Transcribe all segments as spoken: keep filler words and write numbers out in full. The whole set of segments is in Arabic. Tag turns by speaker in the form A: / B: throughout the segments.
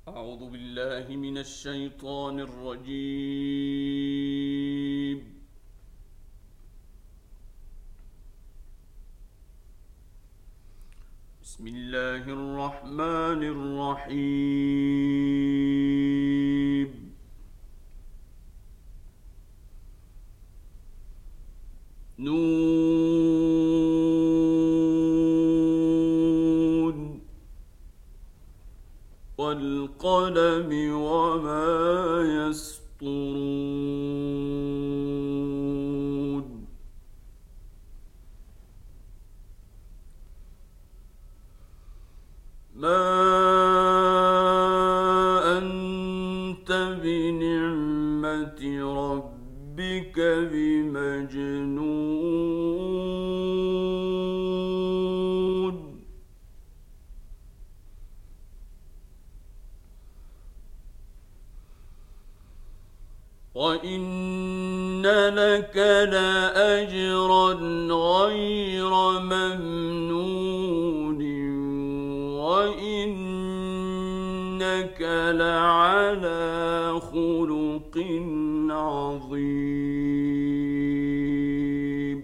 A: أعوذ بالله من الشيطان الرجيم. بسم الله الرحمن الرحيم. نون والقلم وما يسطرون. ما أنت بنعمة ربك بمجنون. وإن لك لأجرا غير ممنون وإنك لعلى خلق عظيم.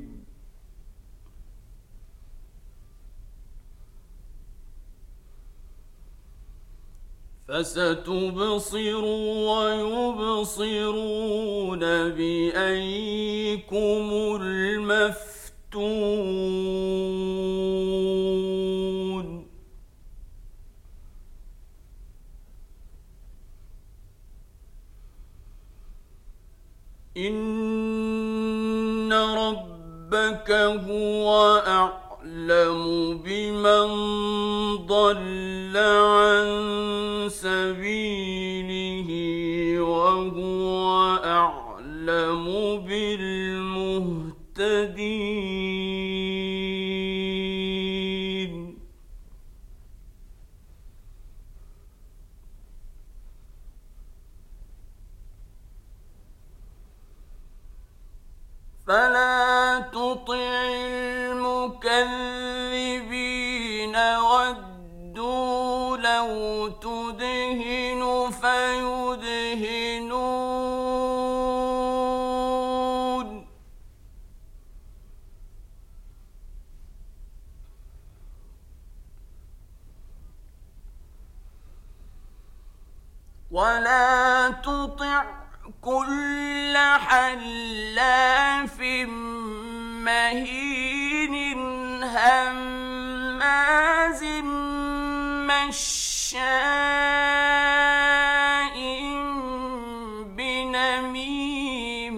A: فستبصر ويبصرون بأيكم المفتون. إن ربك هو أعلم بمن ضل عن سبيله وهو أعلم بالمهتدين. فلا تطع المكذبين ودوا لو تدهن فيدهنون. ولا تطع كل حلاف مهين هماز مشاء بنميم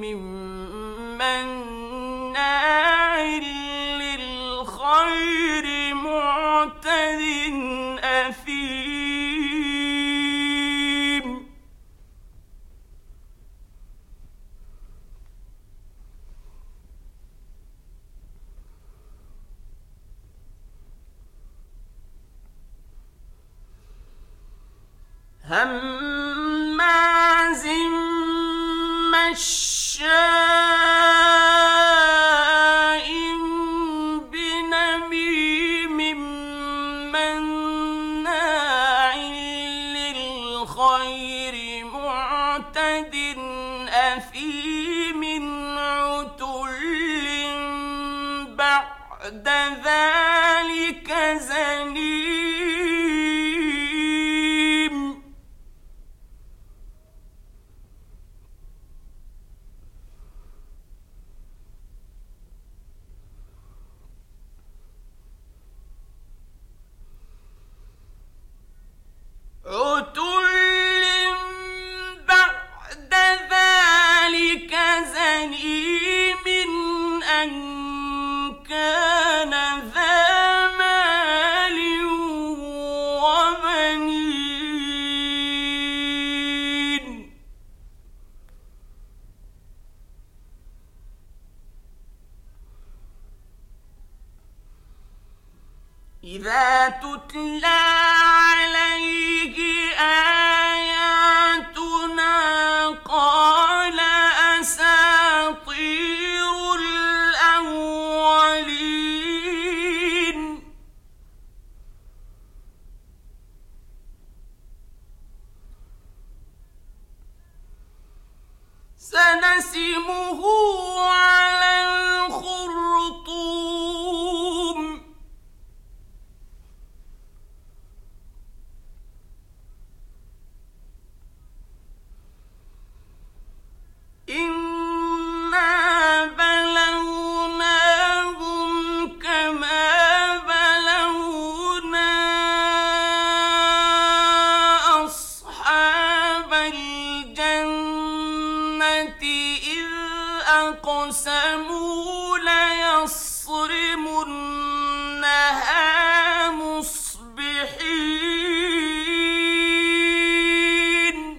A: مناع للخير معتد أثيم. هماز مشاء بنميم مناع للخير معتد أثيم عتل بعد ذلك زنيم. عتل بعد ذلك زنيم أن كان ذا مال وبنين. إذا تتلى عليه آياتنا قال أساطير الأولين. سنسمه على الخرطوم إنا بلوناهم كما بلونا أصحاب الجنة إذ أقسموا ليصرمنها مصبحين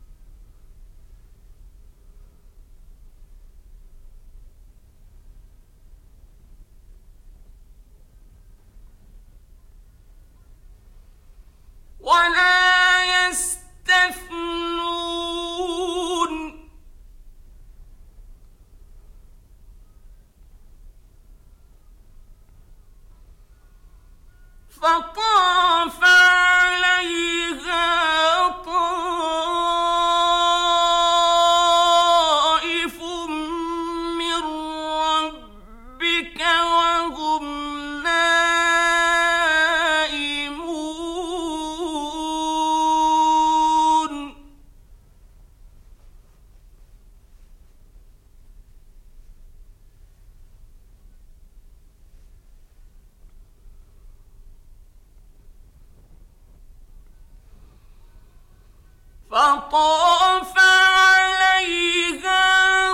A: ولا يستثنون فطاف عليها طائف من ربك وهم نائمون فطاف عليها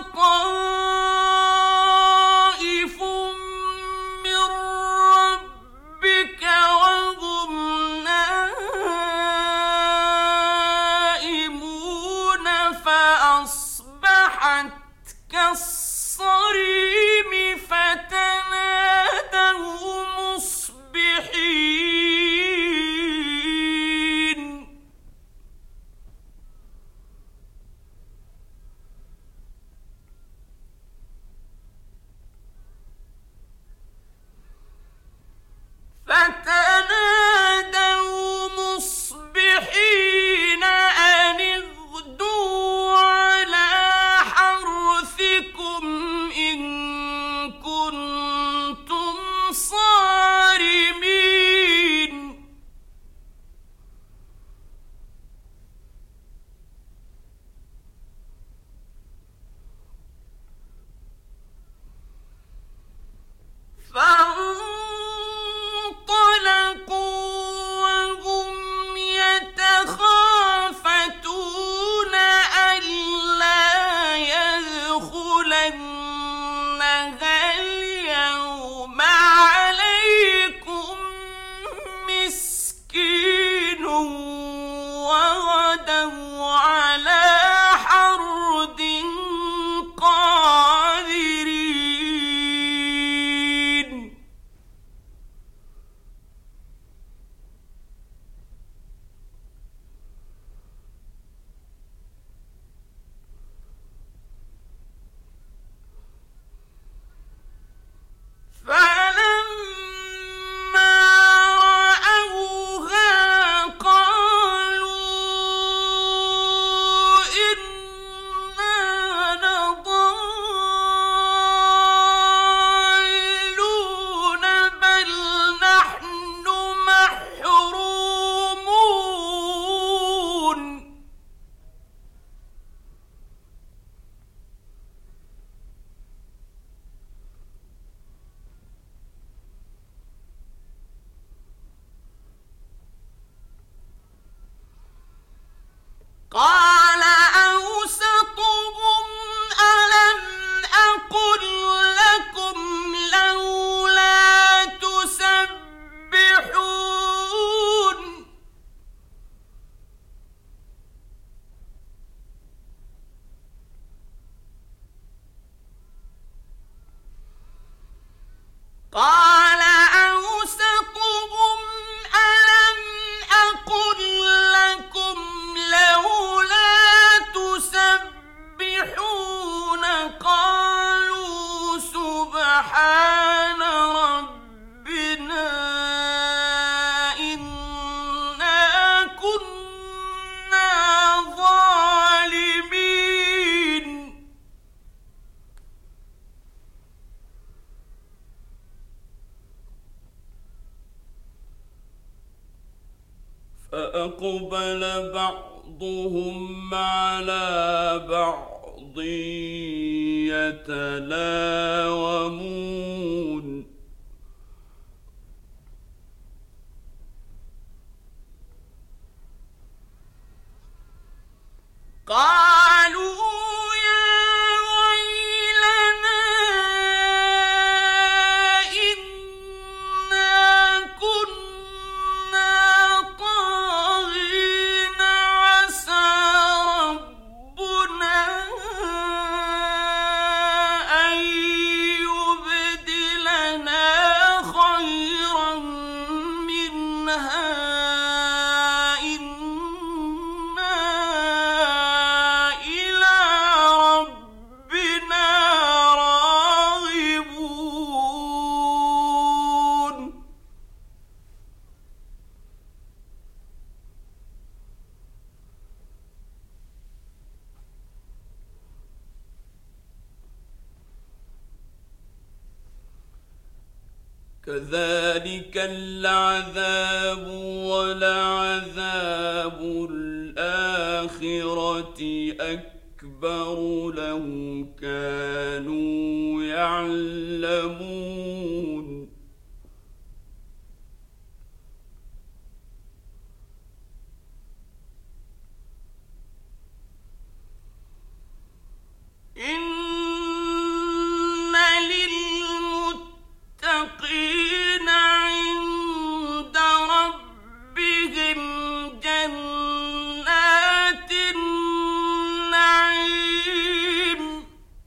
A: طائف من ربك وهم نائمون فأصبحت كالصريم فتنادوا مصبحين فتنادوا مصبحين أن اغدوا على حرثكم إن كنتم صارمين فانطلقوا وهم يتخافتون ألا يدخلنها اليوم عليكم مسكين وغدوا على حرد قادرين فلما رأوها قالوا فأقبل بعضهم على بعض يتلاومون قالوا كذلك العذاب ولعذاب الآخرة أكبر لو كانوا يعلمون إن للمتقين عند ربهم جنات النعيم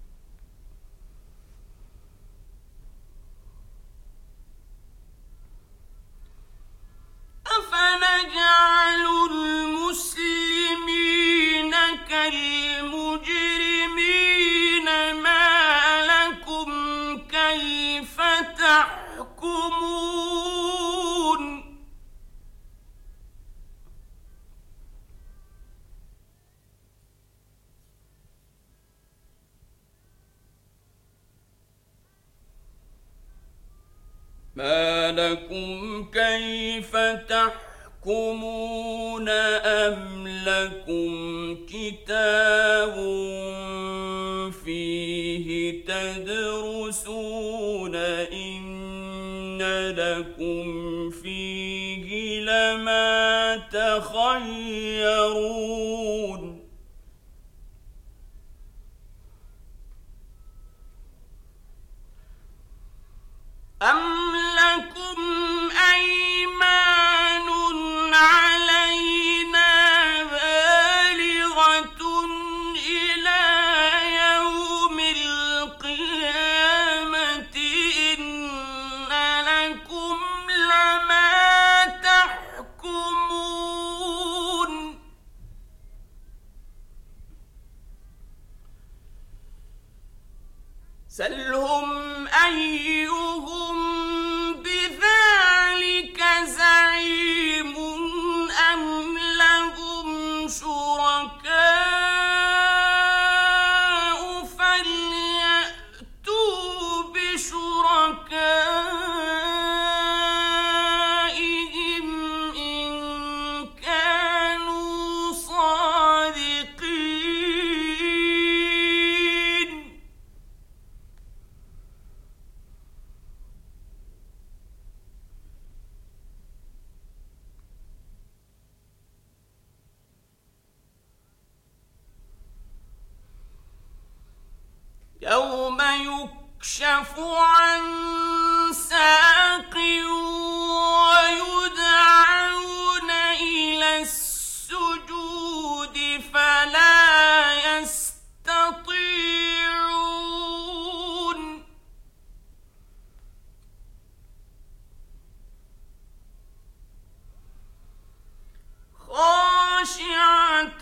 A: أفنجعل المسلمين كالمجرمين ما لكم كيف تحكمون ما لكم كيف تحكمون أم لكم كتاب فيه تدرسون إن لكم فيه لما تخيرون أم لكم أيمان علينا بالغة إلى يوم القيامة إن لكم لما تحكمون سلهم أيهم بذلك زعيم أم لهم شركاء فليأتوا بشركائهم إن كانوا صادقين يوم يكشف عن ساق ويدعون إلى السجود فلا يستطيعون خاشعة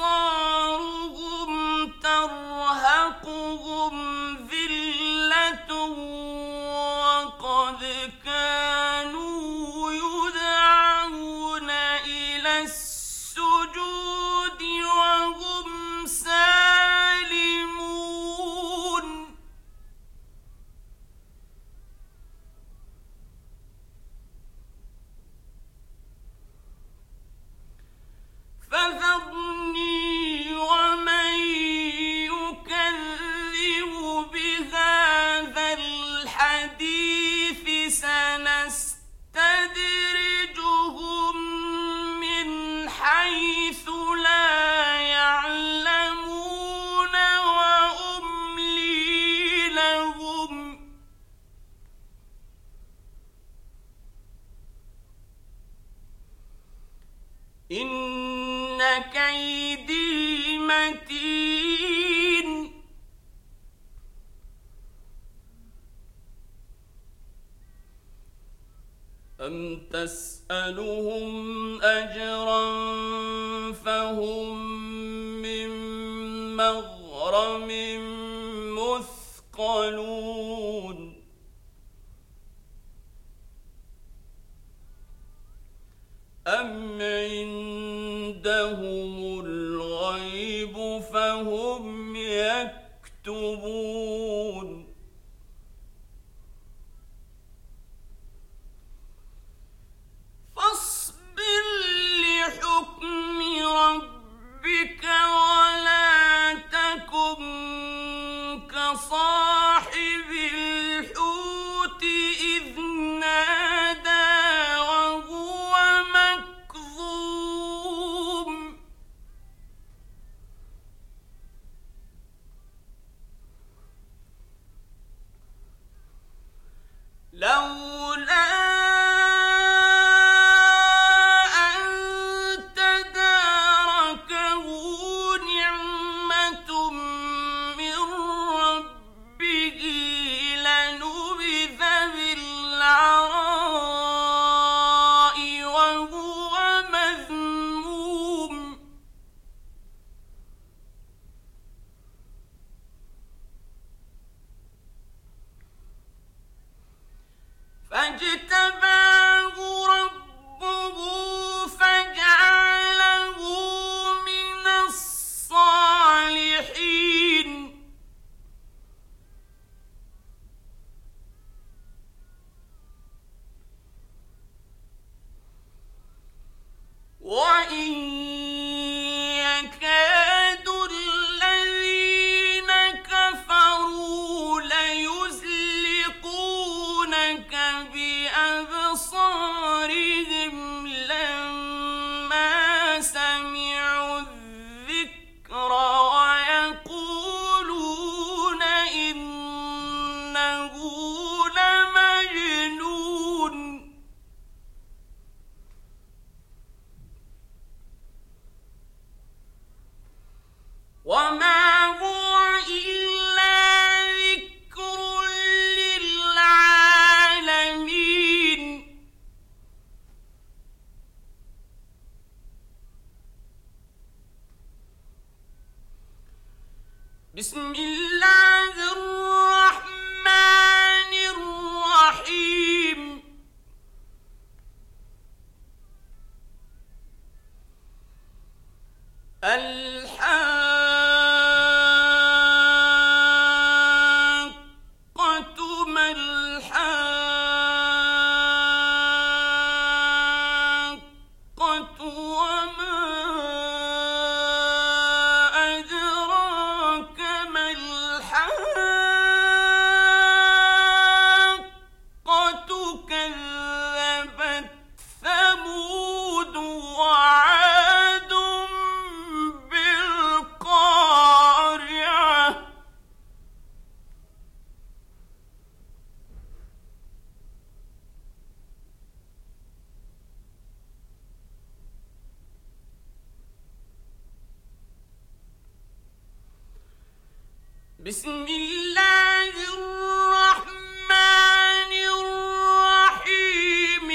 A: أبصارهم ترهقهم ذلة إن كيدي متين أم تسألهم أجرا فهم من مغرم مثقلون أم عندهم الغيب فهم يكتبون فاصبر لحكم ربك ولا تكن كصاحب الحوت إذ نادى وهو مكظوم لولا فاجتباه ربه فجعله من الصالحين وإن يكاد الذين كفروا ليزلقونك بأبصارهم لما سمعوا الذكر ويقولون إنه لمجنون وما هو إلا ذكر للعالمين بسم الله الرحمن الرحيم الحاقة ما الحاقة وما أدراك ما الحاقة كذبت ثمود وعاد بالقارعة بسم الله الرحمن الرحيم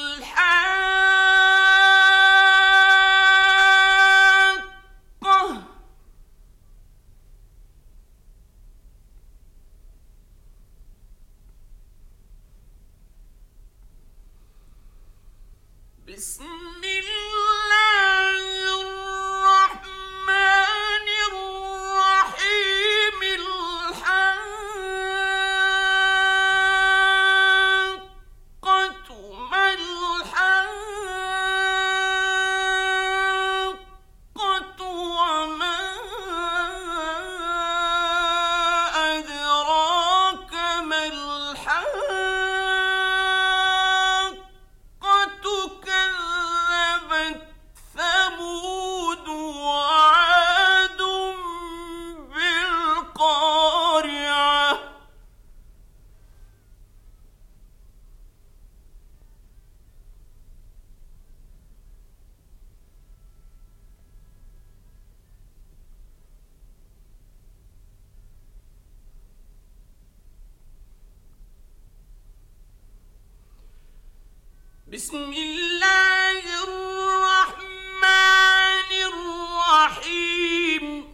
A: الحاقة بسم الله الرحمن الرحيم الحاقة ما الحاقة وما أدراك ما الحاقة كذبت بسم الله الرحمن الرحيم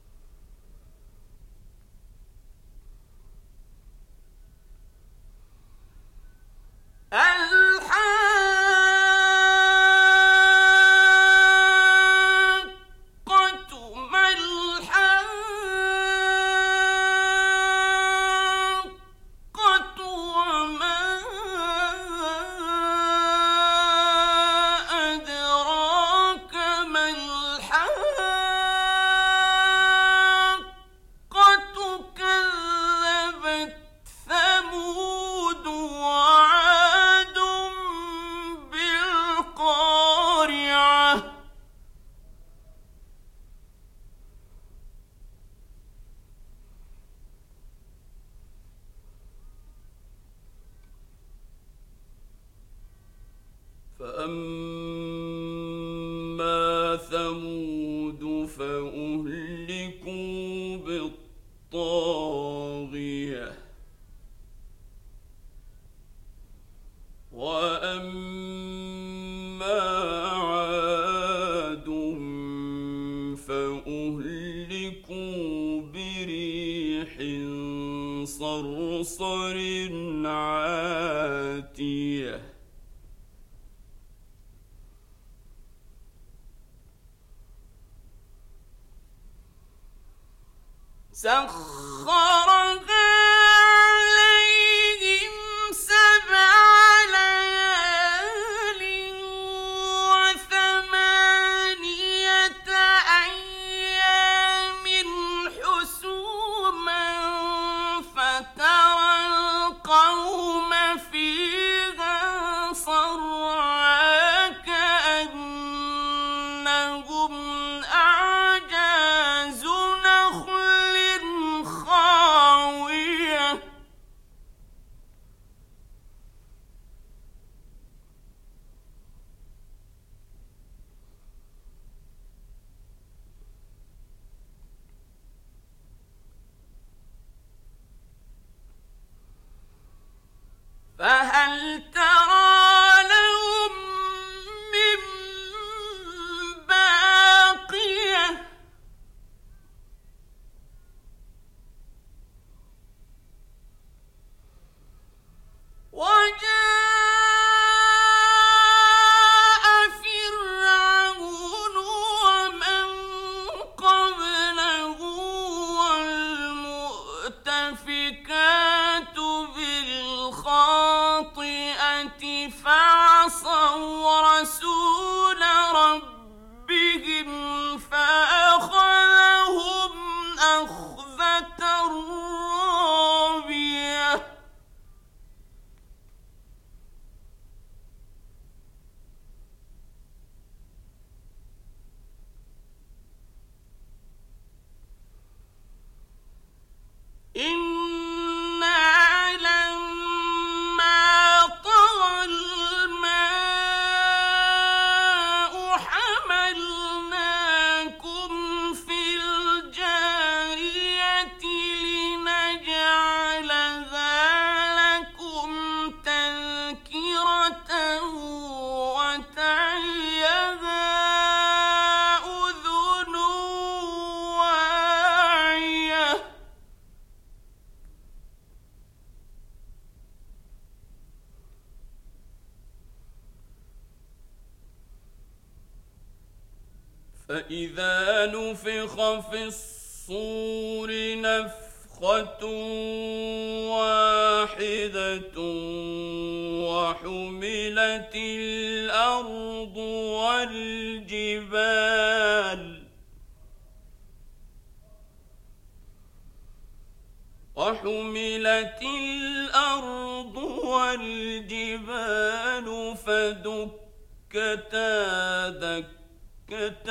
A: الحاقة ما الحاقة وما أدراك ما الحاقة كذبت ثمود وعاد بالقارعة فأما ثمود فأهلكوا بالطاغية وأما عاد فأهلكوا بريح صرصر عاتية سخرها عليهم سبع ليال وثمانية أيام حسوما فترى القوم فيها صرعى كأنهم أعجاز نخل خاوية فهل ترى لهم من باقية وجاء فرعون ومن قبله والمؤتفكات بالخاطئة فعصوا رسول ربهم فأخذهم أخذة رابية إنا لما طغى الماء حملناكم في الجارية لنجعلها لكم تذكرة وتعيها أذن واعية فإذا نفخ في الصور نفخة واحدة وحملت الأرض والجبال وحملت الأرض والجبال فدكتا دكة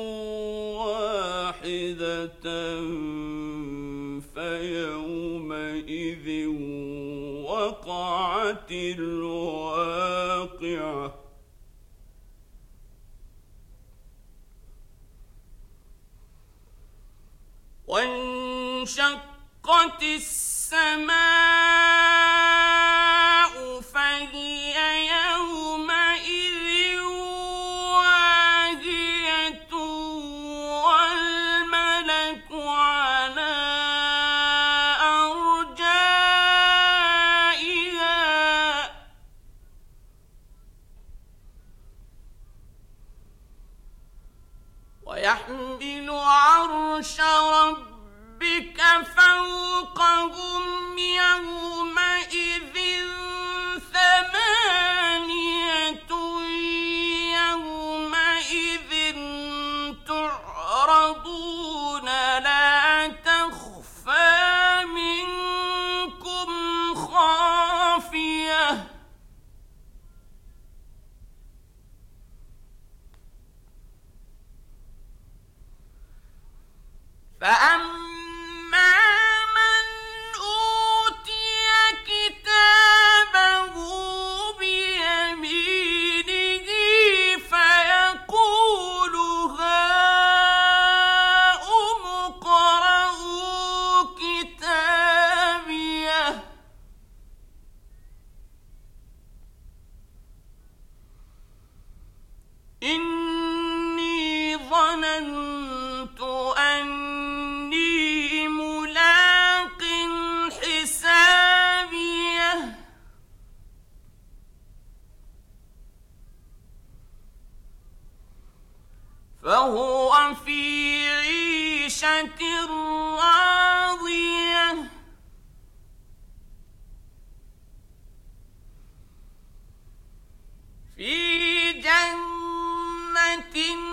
A: واحدة فيومئذ وقعت الواقعة وانشقت السماء فهي يوم ويحمل عرش ربك فوقهم يومئذ ثمانية يومئذ تعرضون لا تخفى منكم خافية فأما من أوتي كتابه بيمينه فيقول هاؤم اقرءوا كتابيه إني ظننت أني ملاق حسابيه فهو في عيشة راضية في جنة